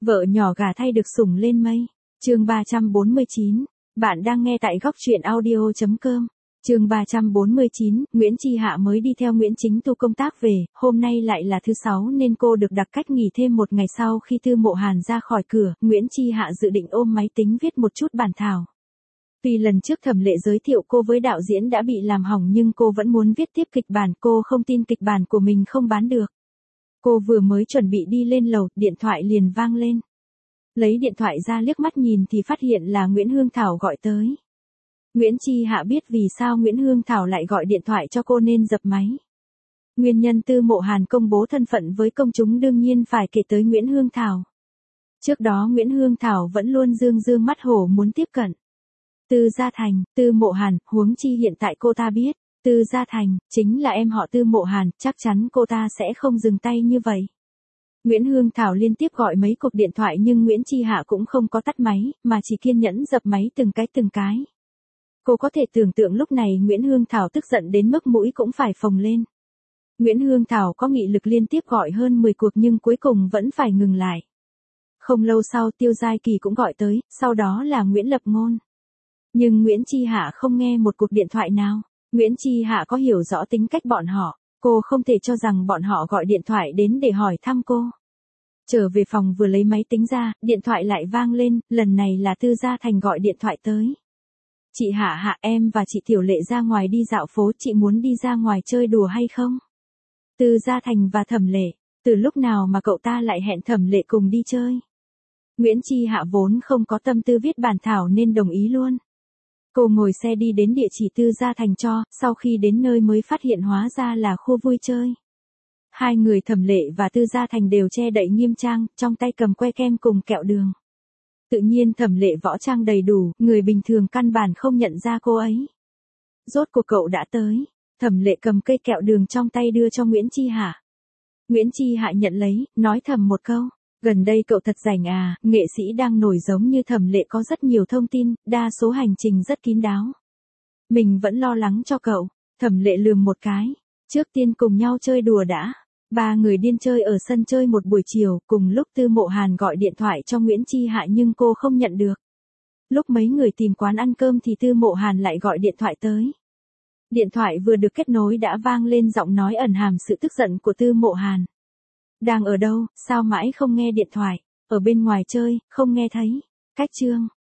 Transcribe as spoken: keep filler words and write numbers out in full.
Vợ nhỏ gà thay được sủng lên mây. Chương ba trăm bốn mươi chín. Bạn đang nghe tại góc truyện audio chấm com. Chương ba trăm bốn mươi chín, Nguyễn Chi Hạ mới đi theo Nguyễn Chính Tu công tác về, hôm nay lại là thứ sáu nên cô được đặc cách nghỉ thêm một ngày. Sau khi Tư Mộ Hàn ra khỏi cửa, Nguyễn Chi Hạ dự định ôm máy tính viết một chút bản thảo. Vì lần trước Thẩm Lệ giới thiệu cô với đạo diễn đã bị làm hỏng nhưng cô vẫn muốn viết tiếp kịch bản, cô không tin kịch bản của mình không bán được. Cô vừa mới chuẩn bị đi lên lầu, điện thoại liền vang lên. Lấy điện thoại ra liếc mắt nhìn thì phát hiện là Nguyễn Hương Thảo gọi tới. Nguyễn Chi Hạ biết vì sao Nguyễn Hương Thảo lại gọi điện thoại cho cô nên dập máy. Nguyên nhân Tư Mộ Hàn công bố thân phận với công chúng đương nhiên phải kể tới Nguyễn Hương Thảo. Trước đó Nguyễn Hương Thảo vẫn luôn dương dương mắt hổ muốn tiếp cận Tư Gia Thành, Tư Mộ Hàn, huống chi hiện tại cô ta biết, Tư Gia Thành, chính là em họ Tư Mộ Hàn, chắc chắn cô ta sẽ không dừng tay như vậy. Nguyễn Hương Thảo liên tiếp gọi mấy cuộc điện thoại nhưng Nguyễn Chi Hạ cũng không có tắt máy, mà chỉ kiên nhẫn dập máy từng cái từng cái. Cô có thể tưởng tượng lúc này Nguyễn Hương Thảo tức giận đến mức mũi cũng phải phồng lên. Nguyễn Hương Thảo có nghị lực liên tiếp gọi hơn mười cuộc nhưng cuối cùng vẫn phải ngừng lại. Không lâu sau Tiêu Giai Kỳ cũng gọi tới, sau đó là Nguyễn Lập Ngôn. Nhưng Nguyễn Chi Hạ không nghe một cuộc điện thoại nào. Nguyễn Chi Hạ có hiểu rõ tính cách bọn họ, cô không thể cho rằng bọn họ gọi điện thoại đến để hỏi thăm cô. Trở về phòng vừa lấy máy tính ra, điện thoại lại vang lên, lần này là Tư Gia Thành gọi điện thoại tới. Chị Hạ Hạ, em và chị Tiểu Lệ ra ngoài đi dạo phố, chị muốn đi ra ngoài chơi đùa hay không? Tư Gia Thành và Thẩm Lệ, từ lúc nào mà cậu ta lại hẹn Thẩm Lệ cùng đi chơi? Nguyễn Chi Hạ vốn không có tâm tư viết bản thảo nên đồng ý luôn. Cô ngồi xe đi đến địa chỉ Tư Gia Thành cho, sau khi đến nơi mới phát hiện hóa ra là khu vui chơi. Hai người Thẩm Lệ và Tư Gia Thành đều che đậy nghiêm trang, trong tay cầm que kem cùng kẹo đường. Tự nhiên Thẩm Lệ võ trang đầy đủ, người bình thường căn bản không nhận ra cô ấy. Rốt cuộc cậu đã tới. Thẩm Lệ cầm cây kẹo đường trong tay đưa cho Nguyễn Chi Hạ. Nguyễn Chi Hạ nhận lấy, nói thầm một câu. Gần đây cậu thật rảnh à, nghệ sĩ đang nổi giống như Thẩm Lệ có rất nhiều thông tin, đa số hành trình rất kín đáo. Mình vẫn lo lắng cho cậu. Thẩm Lệ lườm một cái. Trước tiên cùng nhau chơi đùa đã. Ba người điên chơi ở sân chơi một buổi chiều, cùng lúc Tư Mộ Hàn gọi điện thoại cho Nguyễn Chi Hạ nhưng cô không nhận được. Lúc mấy người tìm quán ăn cơm thì Tư Mộ Hàn lại gọi điện thoại tới. Điện thoại vừa được kết nối đã vang lên giọng nói ẩn hàm sự tức giận của Tư Mộ Hàn. Đang ở đâu, sao mãi không nghe điện thoại, ở bên ngoài chơi, không nghe thấy. Cách chương.